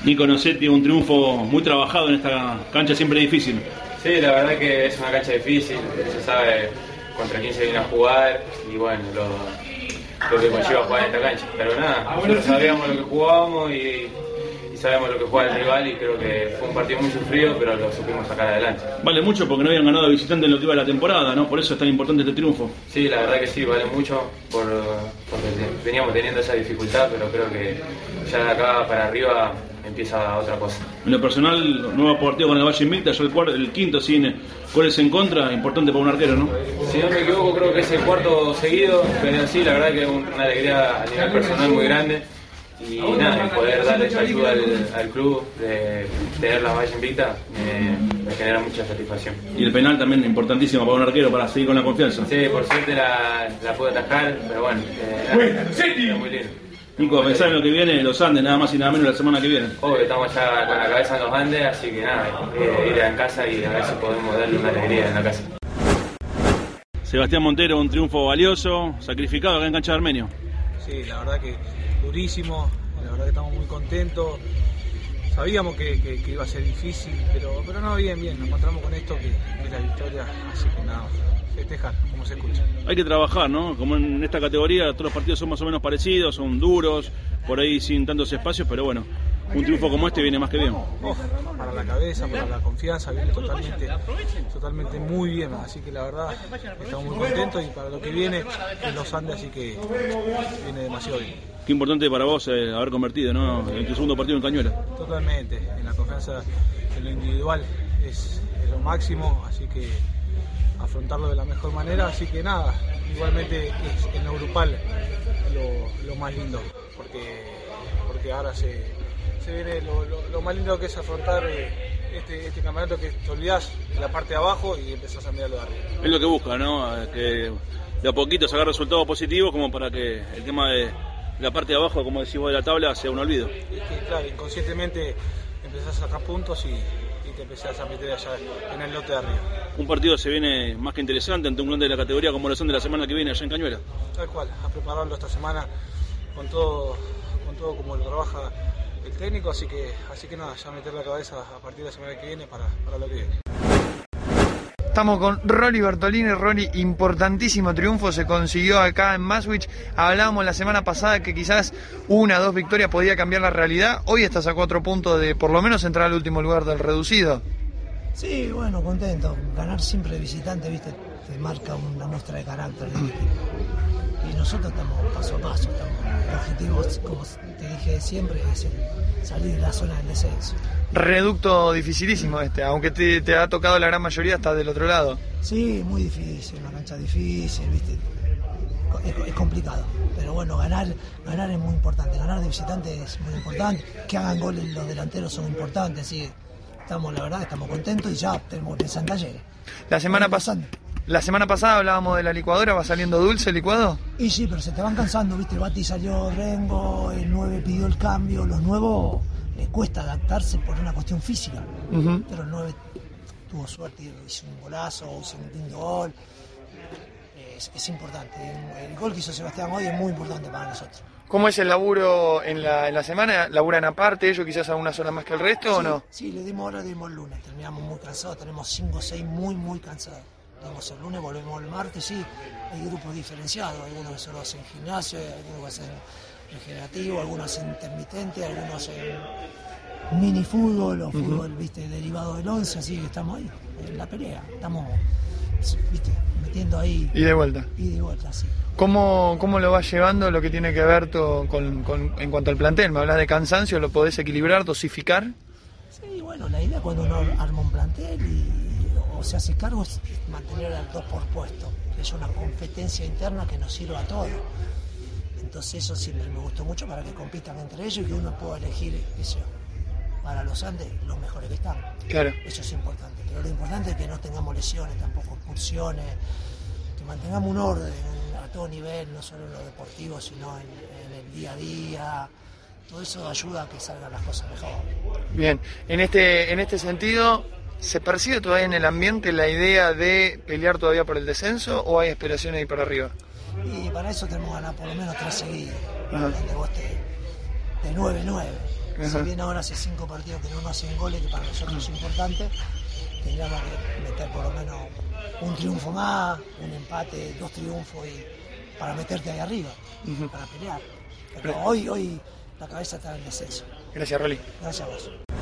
Nico Nocetti, un triunfo muy trabajado en esta cancha siempre difícil. Sí, la verdad que es una cancha difícil, se sabe contra quién se viene a jugar y bueno, lo que conlleva jugar en esta cancha. Pero nada, nosotros sabíamos lo que jugábamos y sabemos lo que juega el rival y creo que fue un partido muy sufrido, pero lo supimos sacar adelante. Vale mucho porque no habían ganado de visitante en lo que iba de la temporada, ¿no? Por eso es tan importante este triunfo. Sí, la verdad que sí, vale mucho porque veníamos teniendo esa dificultad, pero creo que ya de acá para arriba empieza otra cosa. En lo personal, nuevo partido con el Valle Invicta, ya el quinto sin goles en contra, importante para un arquero, ¿no? Si no me equivoco, creo que es el cuarto seguido, pero sí, la verdad que es una alegría a nivel personal muy grande. Y nada, poder darle esa ayuda al club, de tener la valla invicta, me genera mucha satisfacción. Y el penal también importantísimo para un arquero, para seguir con la confianza. Sí, por suerte la pude atajar, pero bueno, es muy lindo. Nico, pensar en lo que viene, los Andes, nada más y nada menos la semana que viene. Obvio, estamos ya con la cabeza en los Andes, así que nada, ir a casa y a ver si podemos darle una alegría en la casa. Sebastián Montero, un triunfo valioso, sacrificado acá en cancha de Armenio. Sí, la verdad que durísimo, la verdad que estamos muy contentos. Sabíamos que iba a ser difícil, pero no, bien, nos encontramos con esto que es la victoria, así que nada, festejar, como se escucha. Hay que trabajar, ¿no? Como en esta categoría todos los partidos son más o menos parecidos, son duros, por ahí sin tantos espacios, pero bueno, un triunfo como este viene más que bien. Para la cabeza, para la confianza, viene totalmente muy bien, así que la verdad estamos muy contentos y para lo que viene en los Andes, así que viene demasiado bien. Qué importante para vos haber convertido, ¿no? En tu segundo partido en Cañuela. Totalmente, en la confianza en lo individual es lo máximo, así que afrontarlo de la mejor manera, así que nada, igualmente es en lo grupal lo más lindo, porque ahora se viene lo más lindo que es afrontar este campeonato, que te olvidás de la parte de abajo y empezás a mirarlo de arriba. Es lo que busca, ¿no? Que de a poquito sacar resultados positivos como para que el tema de la parte de abajo, como decís vos, de la tabla sea un olvido. Es que claro, inconscientemente empezás a sacar puntos y te empezás a meter allá en el lote de arriba. Un partido se viene más que interesante ante un grande de la categoría como lo son de la semana que viene allá en Cañuela. Tal cual, a prepararlo esta semana con todo como lo trabaja el técnico, así que nada, ya meter la cabeza a partir de la semana que viene para lo que viene. Estamos con Rolly Bertolini. Rolly, importantísimo triunfo se consiguió acá en Maswich. Hablábamos la semana pasada que quizás 1 o 2 victorias podía cambiar la realidad. Hoy estás a 4 puntos de por lo menos entrar al último lugar del reducido. Sí, bueno, contento. Ganar siempre de visitante, viste, te marca una muestra de carácter del equipo. Y nosotros estamos paso a paso. El objetivo, como te dije siempre, es salir de la zona del descenso. Reducto dificilísimo aunque te ha tocado la gran mayoría, estás del otro lado. Sí, muy difícil, una cancha difícil, ¿viste? Es complicado, pero bueno, ganar es muy importante, ganar de visitante es muy importante, que hagan goles los delanteros son importantes, así que la verdad estamos contentos y ya tenemos que pensar en Talleres. La semana pasada hablábamos de la licuadora, ¿va saliendo dulce el licuado? Y sí, pero se te van cansando, ¿viste? El Bati salió Rengo, el 9 pidió el cambio, los nuevos les cuesta adaptarse por una cuestión física, pero el 9 tuvo suerte, hizo un golazo, hizo un lindo gol, es importante, el gol que hizo Sebastián hoy es muy importante para nosotros. ¿Cómo es el laburo en la semana? ¿Laburan aparte ellos quizás a una sola más que el resto sí, o no? Sí, le dimos el lunes, terminamos muy cansados, tenemos 5 o 6 muy cansados. Tenemos el lunes, volvemos el martes, sí, hay grupos diferenciados, algunos que solo hacen gimnasio, algunos que hacen regenerativo, algunos en intermitente, algunos en mini fútbol o fútbol, viste, derivado del 11, así que estamos ahí, en la pelea, estamos, viste, metiendo ahí. Y de vuelta, sí. ¿Cómo lo vas llevando lo que tiene que ver en cuanto al plantel? Me hablas de cansancio, ¿lo podés equilibrar, dosificar? Sí, bueno, la idea cuando uno arma un plantel o se hace cargo es mantener al 2 por puesto, que es una competencia interna que nos sirva a todos. Entonces eso siempre me gustó mucho para que compitan entre ellos y que uno pueda elegir eso, para los Andes los mejores que están. Claro. Eso es importante, pero lo importante es que no tengamos lesiones, tampoco expulsiones, que mantengamos un orden a todo nivel, no solo en lo deportivo, sino en el día a día. Todo eso ayuda a que salgan las cosas mejor. Bien, en este sentido, ¿se percibe todavía en el ambiente la idea de pelear todavía por el descenso o hay aspiraciones ahí para arriba? Y para eso tenemos que ganar por lo menos 3 seguidos, donde vos de 9-9, Si bien ahora hace 5 partidos que no nos hacen goles, que para nosotros es importante, tendríamos que meter por lo menos un triunfo más, un empate, 2 triunfos para meterte ahí arriba, para pelear. Pero hoy la cabeza está en descenso. Gracias, Rolly. Gracias a vos.